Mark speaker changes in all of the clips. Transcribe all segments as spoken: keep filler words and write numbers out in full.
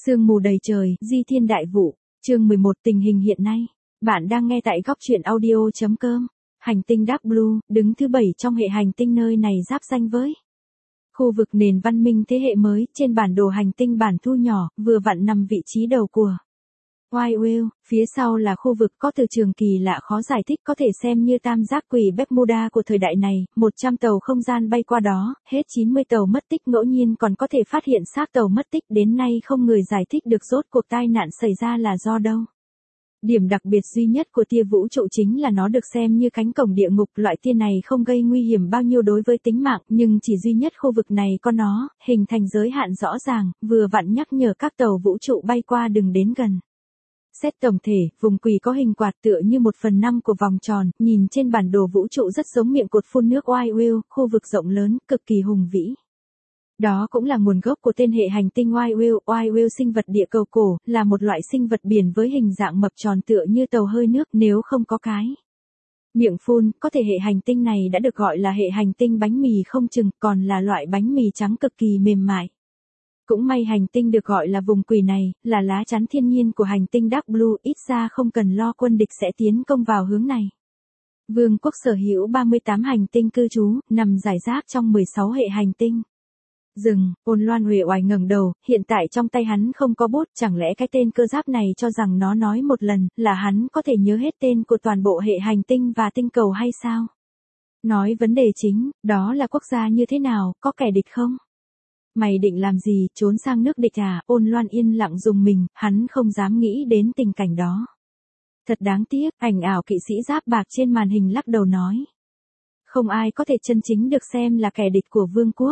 Speaker 1: Sương mù đầy trời, di thiên đại vụ, chương mười một tình hình hiện nay. Bạn đang nghe tại góc truyện audio chấm com. Hành tinh Dark Blue, đứng thứ bảy trong hệ hành tinh nơi này giáp danh với khu vực nền văn minh thế hệ mới, trên bản đồ hành tinh bản thu nhỏ, vừa vặn nằm vị trí đầu của White Whale, phía sau là khu vực có từ trường kỳ lạ khó giải thích, có thể xem như tam giác quỷ Bermuda của thời đại này, một trăm tàu không gian bay qua đó, hết chín mươi tàu mất tích, ngẫu nhiên còn có thể phát hiện xác tàu mất tích, đến nay không người giải thích được rốt cuộc tai nạn xảy ra là do đâu. Điểm đặc biệt duy nhất của tia vũ trụ chính là nó được xem như cánh cổng địa ngục, loại tia này không gây nguy hiểm bao nhiêu đối với tính mạng, nhưng chỉ duy nhất khu vực này có nó, hình thành giới hạn rõ ràng, vừa vặn nhắc nhở các tàu vũ trụ bay qua đừng đến gần. Xét tổng thể, vùng quỷ có hình quạt tựa như một phần năm của vòng tròn, nhìn trên bản đồ vũ trụ rất giống miệng cột phun nước White Whale, khu vực rộng lớn, cực kỳ hùng vĩ. Đó cũng là nguồn gốc của tên hệ hành tinh White Whale. White Whale sinh vật địa cầu cổ, là một loại sinh vật biển với hình dạng mập tròn tựa như tàu hơi nước, nếu không có cái miệng phun, có thể hệ hành tinh này đã được gọi là hệ hành tinh bánh mì không chừng, còn là loại bánh mì trắng cực kỳ mềm mại. Cũng may hành tinh được gọi là vùng quỷ này, là lá chắn thiên nhiên của hành tinh Dark Blue, ít ra không cần lo quân địch sẽ tiến công vào hướng này. Vương quốc sở hữu ba mươi tám hành tinh cư trú, nằm rải rác trong mười sáu hệ hành tinh. Dừng, Ôn Loan uể oải ngẩng đầu, hiện tại trong tay hắn không có bút, chẳng lẽ cái tên cơ giáp này cho rằng nó nói một lần, là hắn có thể nhớ hết tên của toàn bộ hệ hành tinh và tinh cầu hay sao? Nói vấn đề chính, đó là quốc gia như thế nào, có kẻ địch không? Mày định làm gì, trốn sang nước địch à? Ôn Loan yên lặng dùng mình, hắn không dám nghĩ đến tình cảnh đó. Thật đáng tiếc, ảnh ảo kỵ sĩ giáp bạc trên màn hình lắc đầu nói. Không ai có thể chân chính được xem là kẻ địch của vương quốc.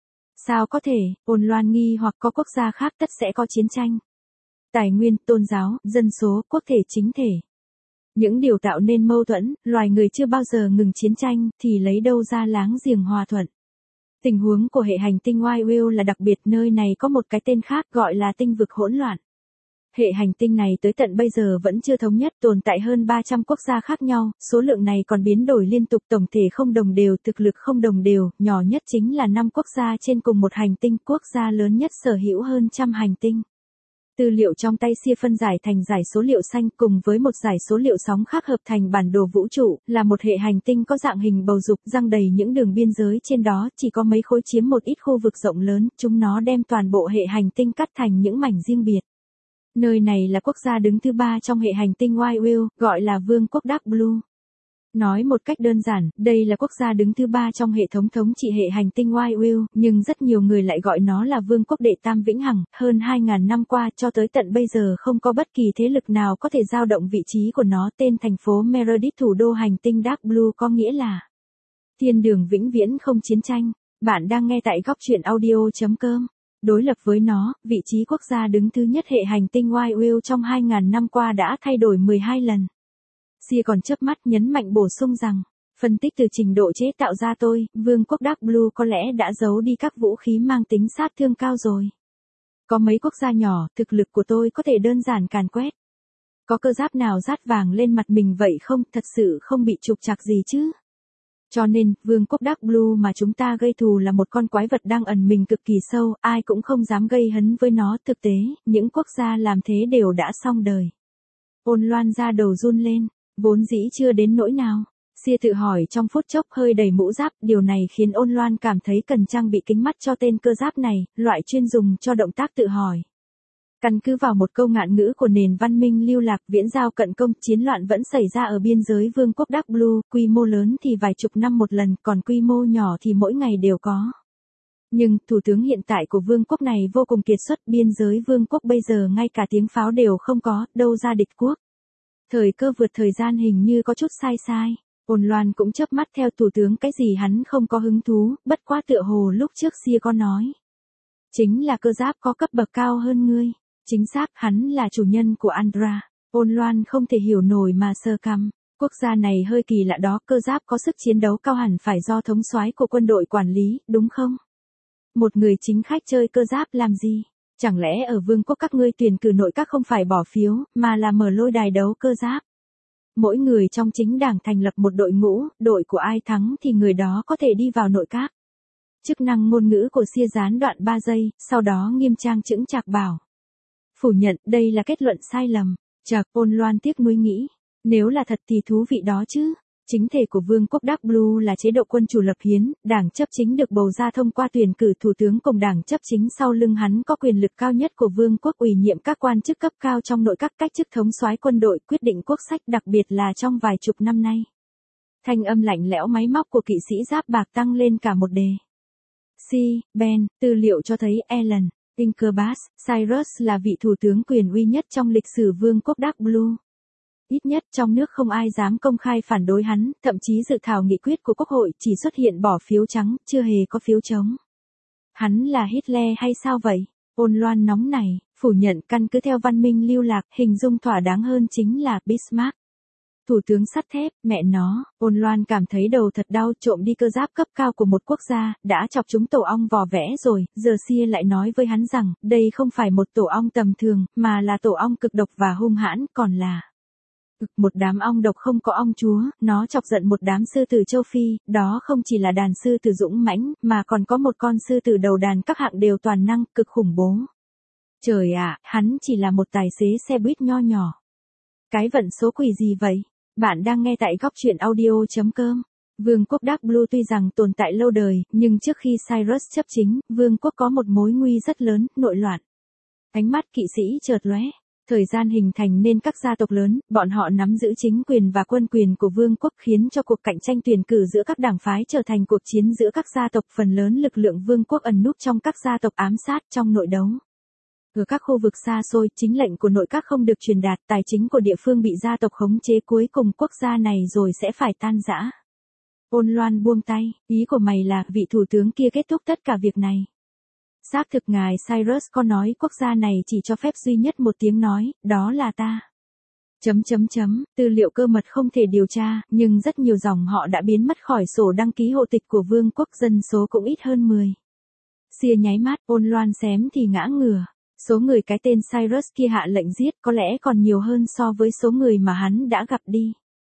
Speaker 1: Sao có thể? Ôn Loan nghi hoặc có quốc gia khác tất sẽ có chiến tranh. Tài nguyên, tôn giáo, dân số, quốc thể chính thể. Những điều tạo nên mâu thuẫn, loài người chưa bao giờ ngừng chiến tranh, thì lấy đâu ra láng giềng hòa thuận. Tình huống của hệ hành tinh White Whale là đặc biệt, nơi này có một cái tên khác gọi là tinh vực hỗn loạn. Hệ hành tinh này tới tận bây giờ vẫn chưa thống nhất, tồn tại hơn ba trăm quốc gia khác nhau, số lượng này còn biến đổi liên tục, tổng thể không đồng đều, thực lực không đồng đều, nhỏ nhất chính là năm quốc gia trên cùng một hành tinh, quốc gia lớn nhất sở hữu hơn trăm hành tinh. Tư liệu trong tay Sia phân giải thành giải số liệu xanh cùng với một giải số liệu sóng khác hợp thành bản đồ vũ trụ, là một hệ hành tinh có dạng hình bầu dục, răng đầy những đường biên giới trên đó, chỉ có mấy khối chiếm một ít khu vực rộng lớn, chúng nó đem toàn bộ hệ hành tinh cắt thành những mảnh riêng biệt. Nơi này là quốc gia đứng thứ ba trong hệ hành tinh White Whale, gọi là Vương quốc Dark Blue. Nói một cách đơn giản, đây là quốc gia đứng thứ ba trong hệ thống thống trị hệ hành tinh White Whale, nhưng rất nhiều người lại gọi nó là Vương quốc đệ tam vĩnh hằng. Hơn hai nghìn năm qua cho tới tận bây giờ không có bất kỳ thế lực nào có thể dao động vị trí của nó. Tên thành phố Meredith, thủ đô hành tinh Dark Blue, có nghĩa là thiên đường vĩnh viễn không chiến tranh. Bạn đang nghe tại góc truyện audio chấm com. Đối lập với nó, vị trí quốc gia đứng thứ nhất hệ hành tinh White Whale trong hai nghìn năm qua đã thay đổi mười hai lần. Sia còn chớp mắt nhấn mạnh bổ sung rằng, phân tích từ trình độ chế tạo ra tôi, Vương quốc Dark Blue có lẽ đã giấu đi các vũ khí mang tính sát thương cao rồi. Có mấy quốc gia nhỏ, thực lực của tôi có thể đơn giản càn quét. Có cơ giáp nào rát vàng lên mặt mình vậy không, thật sự không bị trục trặc gì chứ. Cho nên, Vương quốc Dark Blue mà chúng ta gây thù là một con quái vật đang ẩn mình cực kỳ sâu, ai cũng không dám gây hấn với nó. Thực tế, những quốc gia làm thế đều đã xong đời. Ôn Loan ra đầu run lên, vốn dĩ chưa đến nỗi nào. Sia tự hỏi trong phút chốc, hơi đầy mũ giáp, điều này khiến Ôn Loan cảm thấy cần trang bị kính mắt cho tên cơ giáp này, loại chuyên dùng cho động tác tự hỏi. Căn cứ vào một câu ngạn ngữ của nền văn minh lưu lạc, viễn giao cận công, chiến loạn vẫn xảy ra ở biên giới Vương quốc Dark Blue, quy mô lớn thì vài chục năm một lần, còn quy mô nhỏ thì mỗi ngày đều có. Nhưng, thủ tướng hiện tại của vương quốc này vô cùng kiệt xuất, biên giới vương quốc bây giờ ngay cả tiếng pháo đều không có, đâu ra địch quốc. Thời cơ vượt thời gian hình như có chút sai sai. Ôn Loan cũng chớp mắt theo thủ tướng, cái gì hắn không có hứng thú, bất quá tựa hồ lúc trước Sia có nói. Chính là cơ giáp có cấp bậc cao hơn ngươi. Chính xác, hắn là chủ nhân của Andra. Ôn Loan không thể hiểu nổi mà sờ cằm. Quốc gia này hơi kỳ lạ đó, cơ giáp có sức chiến đấu cao hẳn phải do thống soái của quân đội quản lý, đúng không? Một người chính khách chơi cơ giáp làm gì? Chẳng lẽ ở vương quốc các ngươi tuyển cử nội các không phải bỏ phiếu, mà là mở lôi đài đấu cơ giáp? Mỗi người trong chính đảng thành lập một đội ngũ, đội của ai thắng thì người đó có thể đi vào nội các. Chức năng ngôn ngữ của Sia gián đoạn ba giây, sau đó nghiêm trang chững chạc bảo. phủ nhận, đây là kết luận sai lầm. Chợt, Ôn Loan tiếc nuối nghĩ, nếu là thật thì thú vị đó chứ. Chính thể của Vương quốc Dark Blue là chế độ quân chủ lập hiến, đảng chấp chính được bầu ra thông qua tuyển cử thủ tướng, cùng đảng chấp chính sau lưng hắn có quyền lực cao nhất của vương quốc ủy nhiệm các quan chức cấp cao trong nội các, cách chức thống soái quân đội, quyết định quốc sách, đặc biệt là trong vài chục năm nay. Thanh âm lạnh lẽo máy móc của kỵ sĩ giáp bạc tăng lên cả một đề. Si, Ben, tư liệu cho thấy Alan Tinkerbus Cyrus là vị thủ tướng quyền uy nhất trong lịch sử vương quốc Dark Blue. Ít nhất trong nước không ai dám công khai phản đối hắn, thậm chí dự thảo nghị quyết của Quốc hội chỉ xuất hiện bỏ phiếu trắng, chưa hề có phiếu trống. Hắn là Hitler hay sao vậy? Ôn Loan nóng này, phủ nhận, căn cứ theo văn minh lưu lạc, hình dung thỏa đáng hơn chính là Bismarck. Thủ tướng sắt thép, mẹ nó. Ôn Loan cảm thấy đầu thật đau, trộm đi cơ giáp cấp cao của một quốc gia, đã chọc chúng tổ ong vò vẽ rồi, giờ Sia lại nói với hắn rằng, đây không phải một tổ ong tầm thường, mà là tổ ong cực độc và hung hãn, còn là một đám ong độc không có ong chúa. Nó chọc giận một đám sư tử châu Phi, đó không chỉ là đàn sư tử dũng mãnh, mà còn có một con sư tử đầu đàn các hạng đều toàn năng, cực khủng bố. Trời ạ, hắn chỉ là một tài xế xe buýt nho nhỏ. Cái vận số quỷ gì vậy? Bạn đang nghe tại góc truyện audio chấm com. Vương quốc Dark Blue tuy rằng tồn tại lâu đời, nhưng trước khi Cyrus chấp chính, vương quốc có một mối nguy rất lớn, nội loạn. Ánh mắt kỵ sĩ chợt lóe. Thời gian hình thành nên các gia tộc lớn, bọn họ nắm giữ chính quyền và quân quyền của vương quốc, khiến cho cuộc cạnh tranh tuyển cử giữa các đảng phái trở thành cuộc chiến giữa các gia tộc. Phần lớn lực lượng vương quốc ẩn núp trong các gia tộc, ám sát trong nội đấu. Ở các khu vực xa xôi, chính lệnh của nội các không được truyền đạt, tài chính của địa phương bị gia tộc khống chế, cuối cùng quốc gia này rồi sẽ phải tan rã. Ôn Loan buông tay, ý của mày là vị thủ tướng kia kết thúc tất cả việc này. Xác thực ngài Cyrus có nói quốc gia này chỉ cho phép duy nhất một tiếng nói, đó là ta. Chấm chấm chấm, tư liệu cơ mật không thể điều tra, nhưng rất nhiều dòng họ đã biến mất khỏi sổ đăng ký hộ tịch của vương quốc, dân số cũng ít hơn mười. Sia nháy mắt, Ôn Loan xém thì ngã ngửa. Số người cái tên Cyrus kia hạ lệnh giết có lẽ còn nhiều hơn so với số người mà hắn đã gặp đi.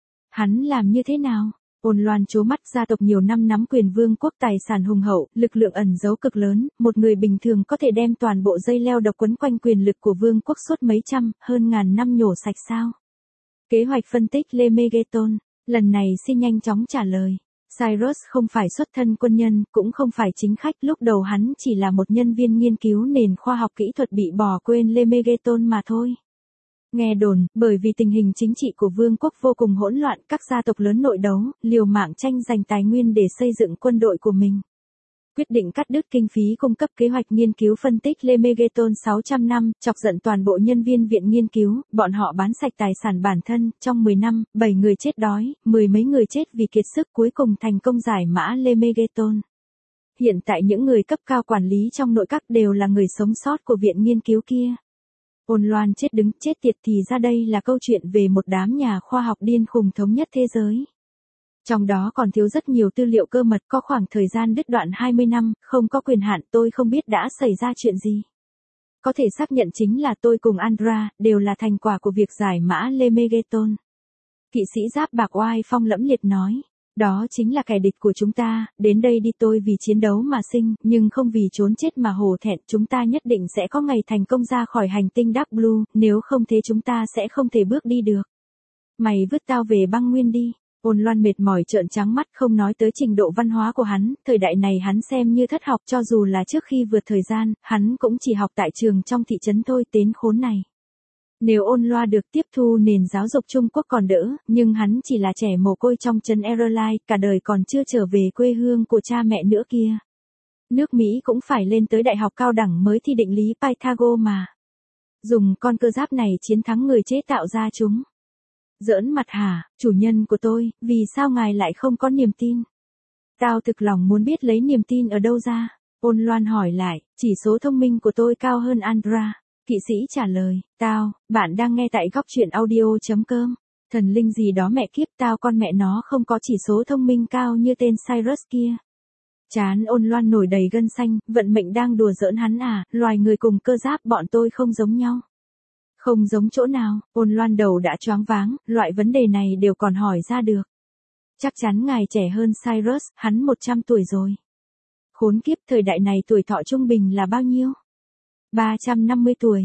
Speaker 1: Hắn làm như thế nào? Ôn Loan trố mắt, gia tộc nhiều năm nắm quyền vương quốc, tài sản hùng hậu, lực lượng ẩn giấu cực lớn, một người bình thường có thể đem toàn bộ dây leo độc quấn quanh quyền lực của vương quốc suốt mấy trăm, hơn ngàn năm nhổ sạch sao? Kế hoạch phân tích Lemegeton, lần này xin nhanh chóng trả lời. Cyrus không phải xuất thân quân nhân, cũng không phải chính khách, lúc đầu hắn chỉ là một nhân viên nghiên cứu nền khoa học kỹ thuật bị bỏ quên Lemegeton mà thôi. Nghe đồn, bởi vì tình hình chính trị của vương quốc vô cùng hỗn loạn, các gia tộc lớn nội đấu, liều mạng tranh giành tài nguyên để xây dựng quân đội của mình. Quyết định cắt đứt kinh phí cung cấp kế hoạch nghiên cứu phân tích Lemegeton sáu trăm năm, chọc giận toàn bộ nhân viên viện nghiên cứu, bọn họ bán sạch tài sản bản thân, trong mười năm, bảy người chết đói, mười mấy người chết vì kiệt sức, cuối cùng thành công giải mã Lemegeton. Hiện tại những người cấp cao quản lý trong nội các đều là người sống sót của viện nghiên cứu kia. Ôn Loan chết đứng chết tiệt, thì ra đây là câu chuyện về một đám nhà khoa học điên khùng thống nhất thế giới. Trong đó còn thiếu rất nhiều tư liệu cơ mật, có khoảng thời gian đứt đoạn hai mươi năm, không có quyền hạn, tôi không biết đã xảy ra chuyện gì. Có thể xác nhận chính là tôi cùng Andra, đều là thành quả của việc giải mã Lemegeton. Kỵ sĩ giáp bạc oai phong lẫm liệt nói. Đó chính là kẻ địch của chúng ta, đến đây đi, tôi vì chiến đấu mà sinh, nhưng không vì trốn chết mà hổ thẹn, chúng ta nhất định sẽ có ngày thành công ra khỏi hành tinh Dark Blue, nếu không thế chúng ta sẽ không thể bước đi được. Mày vứt tao về băng nguyên đi. Ôn Loan mệt mỏi trợn trắng mắt, không nói tới trình độ văn hóa của hắn, thời đại này hắn xem như thất học, cho dù là trước khi vượt thời gian, hắn cũng chỉ học tại trường trong thị trấn thôi, tên khốn này. Nếu Ôn Loa được tiếp thu nền giáo dục Trung Quốc còn đỡ, nhưng hắn chỉ là trẻ mồ côi trong trấn Erlai, cả đời còn chưa trở về quê hương của cha mẹ nữa kia. Nước Mỹ cũng phải lên tới đại học cao đẳng mới thi định lý Pythagore mà. Dùng con cơ giáp này chiến thắng người chế tạo ra chúng. Giỡn mặt hả, chủ nhân của tôi, vì sao ngài lại không có niềm tin? Tao thực lòng muốn biết lấy niềm tin ở đâu ra. Ôn Loan hỏi lại, chỉ số thông minh của tôi cao hơn Andra. Kỵ sĩ trả lời, tao, bạn đang nghe tại góc truyện audio chấm com. Thần linh gì đó mẹ kiếp, tao con mẹ nó không có chỉ số thông minh cao như tên Cyrus kia. Chán Ôn Loan nổi đầy gân xanh, vận mệnh đang đùa giỡn hắn à, loài người cùng cơ giáp bọn tôi không giống nhau. Không giống chỗ nào? Ôn Loan đầu đã choáng váng, loại vấn đề này đều còn hỏi ra được. Chắc chắn ngài trẻ hơn Cyrus, hắn một trăm tuổi rồi. Khốn kiếp, thời đại này tuổi thọ trung bình là bao nhiêu? ba trăm năm mươi tuổi.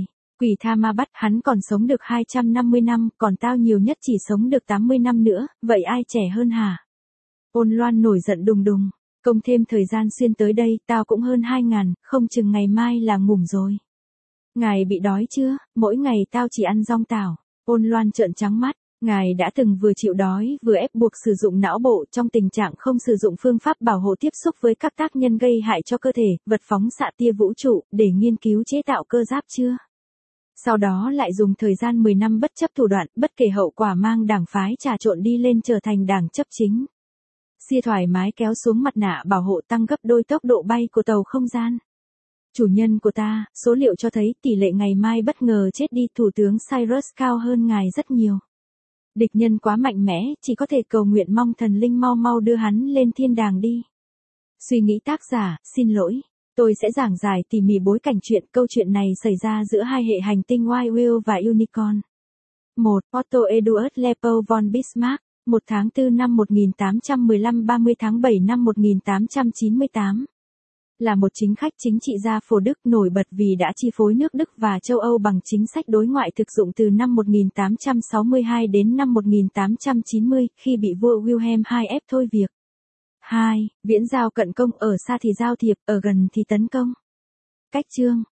Speaker 1: Quỷ tha ma bắt, hắn còn sống được hai trăm năm mươi năm, còn tao nhiều nhất chỉ sống được tám mươi năm nữa, vậy ai trẻ hơn hả? Ôn Loan nổi giận đùng đùng, công thêm thời gian xuyên tới đây, tao cũng hơn hai ngàn, không chừng ngày mai là ngủm rồi. Ngài bị đói chưa, mỗi ngày tao chỉ ăn rong tảo. Ôn Loan trợn trắng mắt, ngài đã từng vừa chịu đói vừa ép buộc sử dụng não bộ trong tình trạng không sử dụng phương pháp bảo hộ tiếp xúc với các tác nhân gây hại cho cơ thể, vật phóng xạ tia vũ trụ, để nghiên cứu chế tạo cơ giáp chưa? Sau đó lại dùng thời gian mười năm bất chấp thủ đoạn, bất kể hậu quả mang đảng phái trà trộn đi lên trở thành đảng chấp chính. Xia thoải mái kéo xuống mặt nạ bảo hộ tăng gấp đôi tốc độ bay của tàu không gian. Chủ nhân của ta, số liệu cho thấy tỷ lệ ngày mai bất ngờ chết đi Thủ tướng Cyrus cao hơn ngài rất nhiều. Địch nhân quá mạnh mẽ, chỉ có thể cầu nguyện mong thần linh mau mau đưa hắn lên thiên đàng đi. Suy nghĩ tác giả, xin lỗi. Tôi sẽ giảng giải tỉ mỉ bối cảnh chuyện, câu chuyện này xảy ra giữa hai hệ hành tinh White Whale và Unicorn. một. Otto Eduard Leopold von Bismarck, một tháng tư năm một nghìn tám trăm mười lăm ba mươi tháng bảy năm một nghìn tám trăm chín mươi tám. Là một chính khách chính trị gia phổ Đức nổi bật vì đã chi phối nước Đức và châu Âu bằng chính sách đối ngoại thực dụng từ năm một nghìn tám trăm sáu mươi hai đến năm một nghìn tám trăm chín mươi, khi bị vua Wilhelm đệ nhị ép thôi việc. hai. Viễn giao cận công, ở xa thì giao thiệp, ở gần thì tấn công. Cách chương